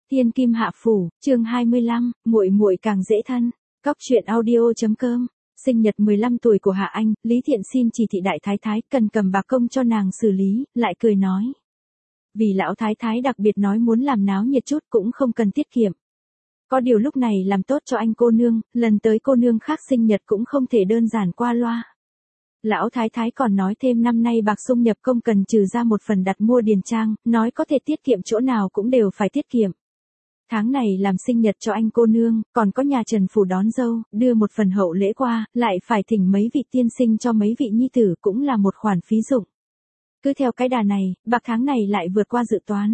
Tiên Kim Hạ Phủ, chương 25, muội muội càng dễ thân. Cóc truyện audio.com. Sinh nhật 15 tuổi của Hạ Anh, Lý Thiện xin chỉ thị đại thái thái cần cầm bạc công cho nàng xử lý, lại cười nói. Vì lão thái thái đặc biệt nói muốn làm náo nhiệt chút cũng không cần tiết kiệm. Có điều lúc này làm tốt cho anh cô nương, lần tới cô nương khác sinh nhật cũng không thể đơn giản qua loa. Lão thái thái còn nói thêm năm nay bạc sung nhập công cần trừ ra một phần đặt mua điền trang, nói có thể tiết kiệm chỗ nào cũng đều phải tiết kiệm. Tháng này làm sinh nhật cho anh cô nương, còn có nhà Trần Phủ đón dâu, đưa một phần hậu lễ qua, lại phải thỉnh mấy vị tiên sinh cho mấy vị nhi tử cũng là một khoản phí dụng. Cứ theo cái đà này, bạc tháng này lại vượt qua dự toán.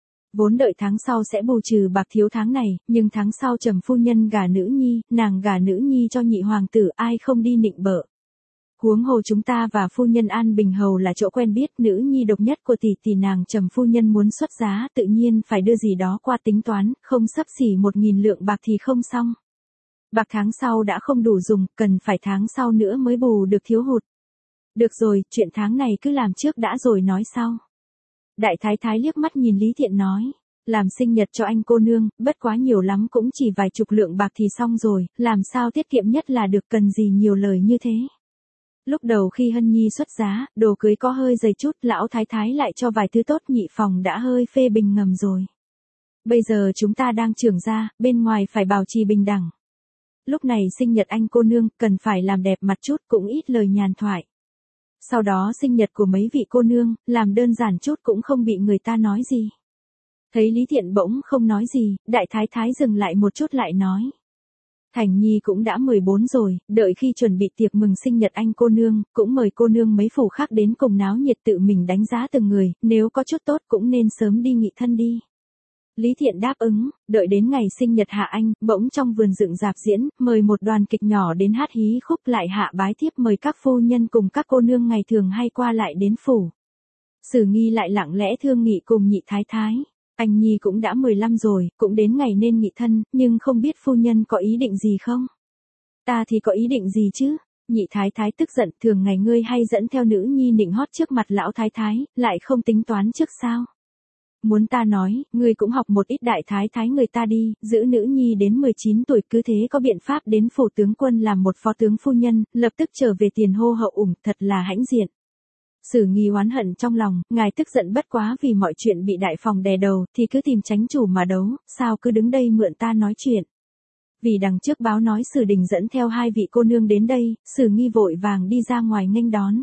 Vốn đợi tháng sau sẽ bù trừ bạc thiếu tháng này, nhưng tháng sau Trầm phu nhân gả nữ nhi, nàng gả nữ nhi cho nhị hoàng tử ai không đi nịnh bợ. Huống hồ chúng ta và phu nhân An Bình Hầu là chỗ quen biết, nữ nhi độc nhất của tỷ nàng Trầm phu nhân muốn xuất giá tự nhiên phải đưa gì đó qua tính toán, không xấp xỉ 1.000 lượng bạc thì không xong. Bạc tháng sau đã không đủ dùng, cần phải tháng sau nữa mới bù được thiếu hụt. Được rồi, chuyện tháng này cứ làm trước đã rồi nói sau. Đại thái thái liếc mắt nhìn Lý Thiện nói. Làm sinh nhật cho anh cô nương, bất quá nhiều lắm cũng chỉ vài chục lượng bạc thì xong rồi, làm sao tiết kiệm nhất là được, cần gì nhiều lời như thế. Lúc đầu khi Hân Nhi xuất giá, đồ cưới có hơi dày chút, lão thái thái lại cho vài thứ tốt, nhị phòng đã hơi phê bình ngầm rồi. Bây giờ chúng ta đang trưởng ra, bên ngoài phải bảo trì bình đẳng. Lúc này sinh nhật anh cô nương, cần phải làm đẹp mặt chút, cũng ít lời nhàn thoại. Sau đó sinh nhật của mấy vị cô nương, làm đơn giản chút cũng không bị người ta nói gì. Thấy Lý Thiện bỗng không nói gì, đại thái thái dừng lại một chút lại nói. Thành Nhi cũng đã 14 rồi, đợi khi chuẩn bị tiệc mừng sinh nhật anh cô nương, cũng mời cô nương mấy phủ khác đến cùng náo nhiệt, tự mình đánh giá từng người, nếu có chút tốt cũng nên sớm đi nghị thân đi. Lý Thiện đáp ứng, đợi đến ngày sinh nhật Hạ Anh, bỗng trong vườn dựng dạp diễn, mời một đoàn kịch nhỏ đến hát hí khúc, lại hạ bái tiếp mời các phu nhân cùng các cô nương ngày thường hay qua lại đến phủ. Sử Nghi lại lặng lẽ thương nghị cùng nhị thái thái. Anh Nhi cũng đã 15 rồi, cũng đến ngày nên nghị thân, nhưng không biết phu nhân có ý định gì không? Ta thì có ý định gì chứ? Nhị thái thái tức giận, thường ngày ngươi hay dẫn theo nữ nhi nịnh hót trước mặt lão thái thái, lại không tính toán trước sao? Muốn ta nói, ngươi cũng học một ít đại thái thái người ta đi, giữ nữ nhi đến 19 tuổi cứ thế có biện pháp đến phủ tướng quân làm một phó tướng phu nhân, lập tức trở về tiền hô hậu ủng, thật là hãnh diện. Sử Nghi oán hận trong lòng, ngài tức giận bất quá vì mọi chuyện bị đại phòng đè đầu, thì cứ tìm chánh chủ mà đấu, sao cứ đứng đây mượn ta nói chuyện. Vì đằng trước báo nói Sử Đình dẫn theo hai vị cô nương đến đây, Sử Nghi vội vàng đi ra ngoài nghênh đón.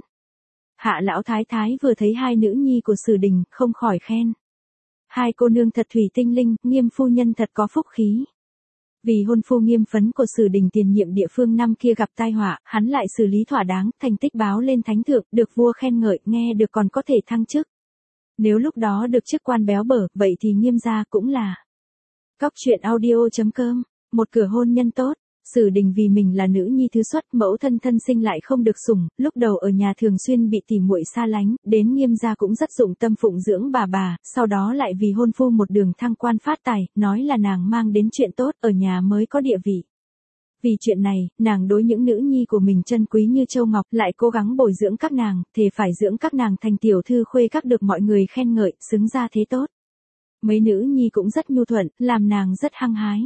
Hạ lão thái thái vừa thấy hai nữ nhi của Sử Đình, không khỏi khen. Hai cô nương thật thủy tinh linh, Nghiêm phu nhân thật có phúc khí. Vì hôn phu Nghiêm Phấn của Sử Đình tiền nhiệm địa phương năm kia gặp tai họa, hắn lại xử lý thỏa đáng, thành tích báo lên thánh thượng, được vua khen ngợi, nghe được còn có thể thăng chức. Nếu lúc đó được chức quan béo bở, vậy thì Nghiêm gia cũng là. Cóc truyện audio.com, một cửa hôn nhân tốt. Sử Đình vì mình là nữ nhi thứ xuất, mẫu thân thân sinh lại không được sủng, lúc đầu ở nhà thường xuyên bị tỉ muội xa lánh, đến Nghiêm gia cũng rất dụng tâm phụng dưỡng bà, sau đó lại vì hôn phu một đường thăng quan phát tài, nói là nàng mang đến chuyện tốt, ở nhà mới có địa vị. Vì chuyện này, nàng đối những nữ nhi của mình trân quý như châu ngọc, lại cố gắng bồi dưỡng các nàng, thề phải dưỡng các nàng thành tiểu thư khuê các được mọi người khen ngợi, xứng ra thế tốt. Mấy nữ nhi cũng rất nhu thuận, làm nàng rất hăng hái.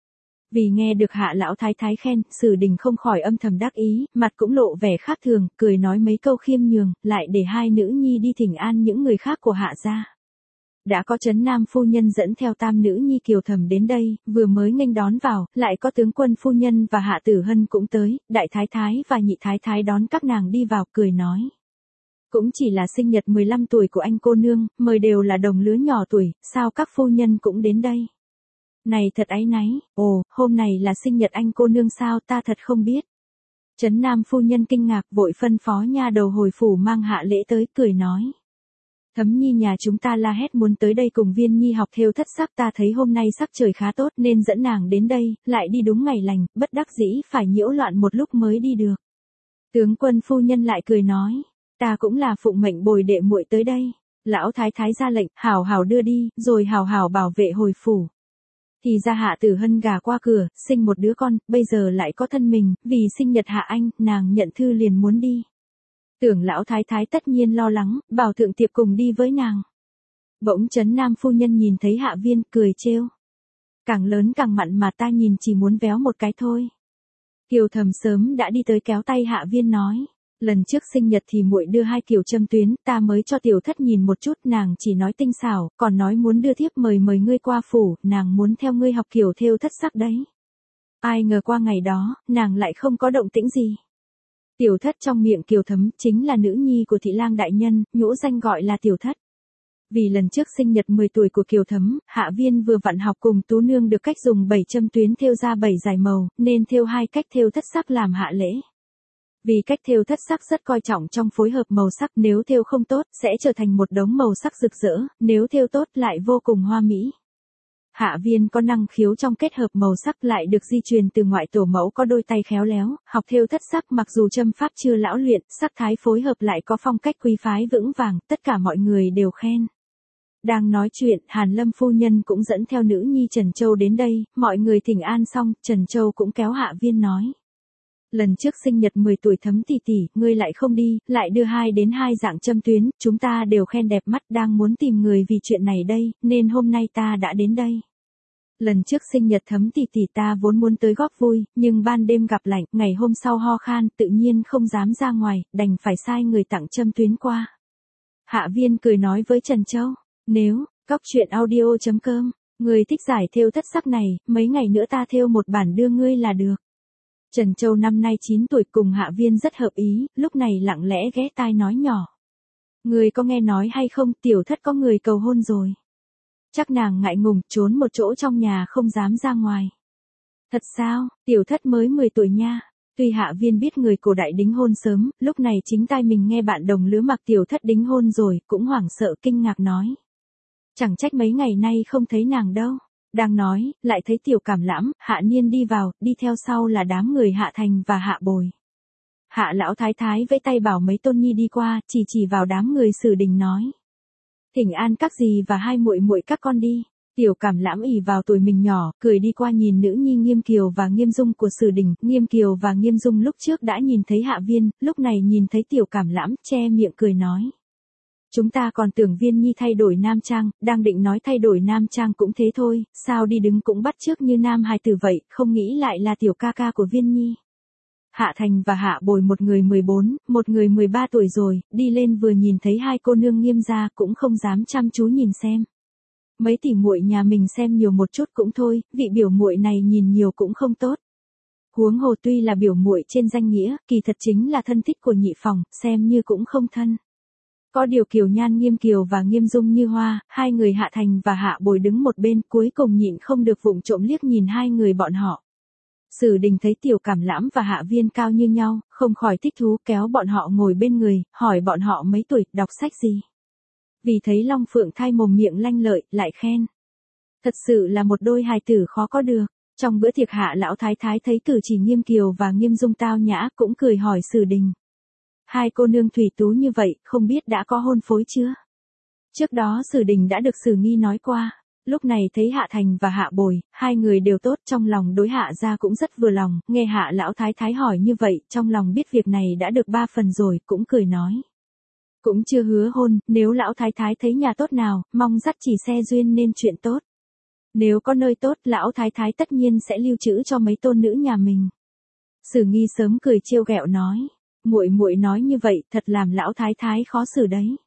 Vì nghe được Hạ lão thái thái khen, Sử Đình không khỏi âm thầm đắc ý, mặt cũng lộ vẻ khác thường, cười nói mấy câu khiêm nhường, lại để hai nữ nhi đi thỉnh an những người khác của Hạ gia. Đã có Trấn Nam phu nhân dẫn theo tam nữ nhi Kiều Thầm đến đây, vừa mới nghênh đón vào, lại có tướng quân phu nhân và Hạ Tử Hân cũng tới, đại thái thái và nhị thái thái đón các nàng đi vào, cười nói. Cũng chỉ là sinh nhật 15 tuổi của anh cô nương, mời đều là đồng lứa nhỏ tuổi, sao các phu nhân cũng đến đây? Này thật áy náy, ồ, hôm này là sinh nhật anh cô nương sao, ta thật không biết. Trấn Nam phu nhân kinh ngạc vội phân phó nha đầu hồi phủ mang hạ lễ tới, cười nói. Thấm Nhi nhà chúng ta la hét muốn tới đây cùng Viên Nhi học thêu thất sắc, ta thấy hôm nay sắc trời khá tốt nên dẫn nàng đến đây, lại đi đúng ngày lành, bất đắc dĩ phải nhiễu loạn một lúc mới đi được. Tướng quân phu nhân lại cười nói, ta cũng là phụng mệnh bồi đệ muội tới đây. Lão thái thái ra lệnh, hảo hảo đưa đi, rồi hảo hảo bảo vệ hồi phủ. Thì ra Hạ Tử Hân gả qua cửa, sinh một đứa con, bây giờ lại có thân mình, vì sinh nhật Hạ Anh, nàng nhận thư liền muốn đi. Tưởng lão thái thái tất nhiên lo lắng, bảo thượng tiệp cùng đi với nàng. Bỗng Trấn Nam phu nhân nhìn thấy Hạ Viên, cười trêu. càng lớn càng mặn mà ta nhìn chỉ muốn véo một cái thôi. Kiều Thầm sớm đã đi tới kéo tay Hạ Viên nói. Lần trước sinh nhật thì muội đưa 2 kiểu châm tuyến, ta mới cho tiểu thất nhìn một chút, nàng chỉ nói tinh xảo, còn nói muốn đưa thiếp mời ngươi qua phủ, nàng muốn theo ngươi học kiểu thêu thất sắc đấy. Ai ngờ qua ngày đó, nàng lại không có động tĩnh gì. Tiểu thất trong miệng Kiều Thấm chính là nữ nhi của thị lang đại nhân, nhũ danh gọi là tiểu thất. Vì lần trước sinh nhật 10 tuổi của Kiều Thấm, Hạ Viên vừa vặn học cùng Tú Nương được cách dùng 7 châm tuyến thêu ra 7 dải màu, nên thêu 2 cách thêu thất sắc làm hạ lễ. Vì cách thêu thất sắc rất coi trọng trong phối hợp màu sắc, nếu thêu không tốt sẽ trở thành một đống màu sắc rực rỡ, nếu thêu tốt lại vô cùng hoa mỹ. Hạ Viên có năng khiếu trong kết hợp màu sắc lại được di truyền từ ngoại tổ mẫu có đôi tay khéo léo, học thêu thất sắc mặc dù châm pháp chưa lão luyện, sắc thái phối hợp lại có phong cách quý phái vững vàng, tất cả mọi người đều khen. Đang nói chuyện, Hàn Lâm phu nhân cũng dẫn theo nữ nhi Trần Châu đến đây, mọi người thỉnh an xong, Trần Châu cũng kéo Hạ Viên nói. Lần trước sinh nhật 10 tuổi Thấm tỷ tỷ, ngươi lại không đi, lại đưa 2 dạng châm tuyến, chúng ta đều khen đẹp mắt, đang muốn tìm người vì chuyện này đây, nên hôm nay ta đã đến đây. Lần trước sinh nhật Thấm tỷ tỷ ta vốn muốn tới góp vui, nhưng ban đêm gặp lạnh, ngày hôm sau ho khan, tự nhiên không dám ra ngoài, đành phải sai người tặng châm tuyến qua. Hạ Viên cười nói với Trần Châu, nếu, coctruyện.audio.com, ngươi thích giải thêu thất sắc này, mấy ngày nữa ta thêu một bản đưa ngươi là được. Trần Châu năm nay 9 tuổi cùng Hạ Viên rất hợp ý, lúc này lặng lẽ ghé tai nói nhỏ. Ngươi có nghe nói hay không, tiểu thất có người cầu hôn rồi. Chắc nàng ngại ngùng, trốn một chỗ trong nhà không dám ra ngoài. Thật sao, tiểu thất mới 10 tuổi nha. Tuy Hạ Viên biết người cổ đại đính hôn sớm, lúc này chính tai mình nghe bạn đồng lứa mặc tiểu thất đính hôn rồi, cũng hoảng sợ kinh ngạc nói. Chẳng trách mấy ngày nay không thấy nàng đâu. Đang nói, lại thấy Tiểu Cảm Lãm, Hạ Niên đi vào, đi theo sau là đám người Hạ Thành và Hạ Bồi. Hạ lão thái thái vẫy tay bảo mấy tôn nhi đi qua, chỉ vào đám người Sử Đình nói. Thỉnh an các dì và 2 muội muội các con đi. Tiểu Cảm Lãm ỷ vào tuổi mình nhỏ, cười đi qua nhìn nữ nhi Nghiêm Kiều và Nghiêm Dung của Sử Đình. Nghiêm Kiều và Nghiêm Dung lúc trước đã nhìn thấy Hạ Viên, lúc này nhìn thấy Tiểu Cảm Lãm, che miệng cười nói. Chúng ta còn tưởng Viên Nhi thay đổi nam trang, đang định nói thay đổi nam trang cũng thế thôi, sao đi đứng cũng bắt chước như nam hài tử vậy, không nghĩ lại là tiểu ca ca của Viên Nhi. Hạ Thành và Hạ Bồi một người 14, một người 13 tuổi rồi, đi lên vừa nhìn thấy 2 cô nương Nghiêm gia cũng không dám chăm chú nhìn xem. Mấy tỷ muội nhà mình xem nhiều một chút cũng thôi, vị biểu muội này nhìn nhiều cũng không tốt. Huống hồ tuy là biểu muội trên danh nghĩa, kỳ thật chính là thân thích của nhị phòng, xem như cũng không thân. Có điều Kiều Nhan Nghiêm Kiều và Nghiêm Dung như hoa, 2 người Hạ Thành và Hạ Bồi đứng một bên, cuối cùng nhịn không được vụng trộm liếc nhìn 2 người bọn họ. Sử Đình thấy Tiểu Cảm Lãm và Hạ Viên cao như nhau, không khỏi thích thú kéo bọn họ ngồi bên người, hỏi bọn họ mấy tuổi, đọc sách gì. Vì thấy Long Phượng Thai mồm miệng lanh lợi, lại khen. Thật sự là một đôi hài tử khó có được. Trong bữa tiệc Hạ lão thái thái thấy cử chỉ Nghiêm Kiều và Nghiêm Dung tao nhã, cũng cười hỏi Sử Đình. 2 cô nương thủy tú như vậy, không biết đã có hôn phối chưa? Trước đó Sử Đình đã được Sử Nghi nói qua, lúc này thấy Hạ Thành và Hạ Bồi, 2 người đều tốt, trong lòng đối Hạ gia cũng rất vừa lòng, nghe Hạ lão thái thái hỏi như vậy, trong lòng biết việc này đã được 3 phần rồi, cũng cười nói. Cũng chưa hứa hôn, nếu lão thái thái thấy nhà tốt nào, mong dắt chỉ xe duyên nên chuyện tốt. Nếu có nơi tốt, lão thái thái tất nhiên sẽ lưu trữ cho mấy tôn nữ nhà mình. Sử Nghi sớm cười trêu ghẹo nói. Muội muội nói như vậy, thật làm lão thái thái khó xử đấy.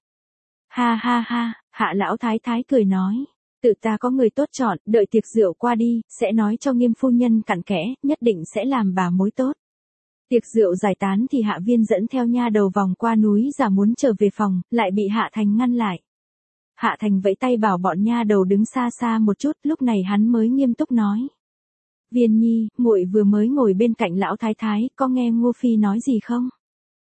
Ha ha ha, Hạ lão thái thái cười nói, tự ta có người tốt chọn, đợi tiệc rượu qua đi, sẽ nói cho Nghiêm phu nhân cặn kẽ, nhất định sẽ làm bà mối tốt. Tiệc rượu giải tán thì Hạ Viên dẫn theo nha đầu vòng qua núi giả muốn trở về phòng, lại bị Hạ Thành ngăn lại. Hạ Thành vẫy tay bảo bọn nha đầu đứng xa xa một chút, lúc này hắn mới nghiêm túc nói. Viên Nhi, muội vừa mới ngồi bên cạnh lão thái thái, có nghe Ngô Phi nói gì không?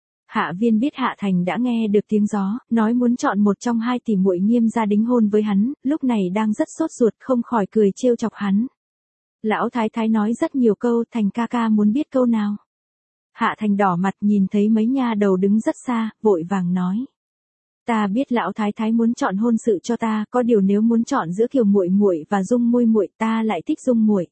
Hạ Viên biết Hạ Thành đã nghe được tiếng gió, nói muốn chọn một trong 2 tỷ muội Nghiêm gia đính hôn với hắn, lúc này đang rất sốt ruột không khỏi cười trêu chọc hắn. Lão thái thái nói rất nhiều câu, Thành ca ca muốn biết câu nào. Hạ Thành đỏ mặt nhìn thấy mấy nha đầu đứng rất xa, vội vàng nói. Ta biết lão thái thái muốn chọn hôn sự cho ta, có điều nếu muốn chọn giữa Kiều muội muội và Dung muội muội, ta lại thích Dung muội.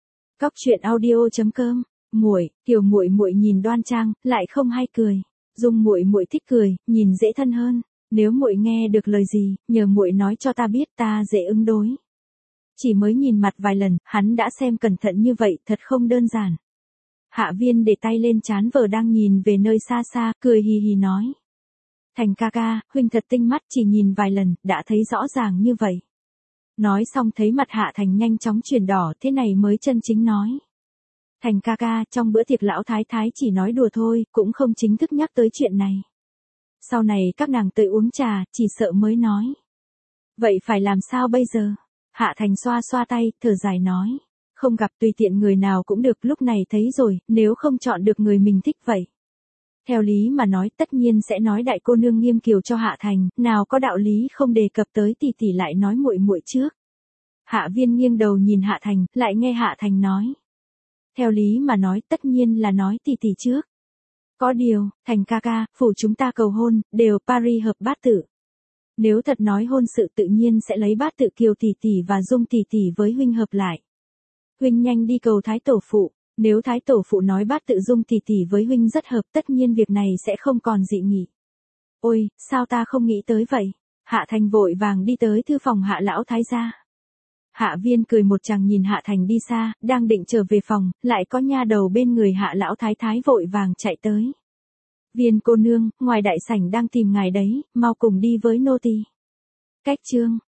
Coctruyện.audio.com. Muội, Kiều muội muội nhìn đoan trang, lại không hay cười. Dung muội muội thích cười, nhìn dễ thân hơn. Nếu muội nghe được lời gì, nhờ muội nói cho ta biết, ta dễ ứng đối. Chỉ mới nhìn mặt vài lần, hắn đã xem cẩn thận như vậy, thật không đơn giản. Hạ Viên để tay lên trán vợ đang nhìn về nơi xa xa, cười hì hì nói. Thành ca ca, huynh thật tinh mắt, chỉ nhìn vài lần, đã thấy rõ ràng như vậy. Nói xong thấy mặt Hạ Thành nhanh chóng chuyển đỏ, thế này mới chân chính nói. Thành ca ca, trong bữa tiệc lão thái thái chỉ nói đùa thôi, cũng không chính thức nhắc tới chuyện này. Sau này các nàng tự uống trà, chỉ sợ mới nói. Vậy phải làm sao bây giờ? Hạ Thành xoa xoa tay, thở dài nói. Không gặp tùy tiện người nào cũng được, lúc này thấy rồi, nếu không chọn được người mình thích vậy. Theo lý mà nói tất nhiên sẽ nói đại cô nương Nghiêm Kiều cho Hạ Thành, nào có đạo lý không đề cập tới tỷ tỷ lại nói muội muội trước. Hạ Viên nghiêng đầu nhìn Hạ Thành, lại nghe Hạ Thành nói. Theo lý mà nói tất nhiên là nói tỷ tỷ trước. Có điều, Thành ca ca, phủ chúng ta cầu hôn, đều Paris hợp bát tự. Nếu thật nói hôn sự tự nhiên sẽ lấy bát tự Kiều tỷ tỷ và Dung tỷ tỷ với huynh hợp lại. Huynh nhanh đi cầu thái tổ phụ, nếu thái tổ phụ nói bát tự Dung tỷ tỷ với huynh rất hợp tất nhiên việc này sẽ không còn dị nghị. Ôi, sao ta không nghĩ tới vậy? Hạ Thành vội vàng đi tới thư phòng Hạ lão thái gia. Hạ Viên cười một tràng nhìn Hạ Thành đi xa, đang định trở về phòng, lại có nha đầu bên người Hạ lão thái thái vội vàng chạy tới. Viên cô nương, ngoài đại sảnh đang tìm ngài đấy, mau cùng đi với nô tỳ. Cách chương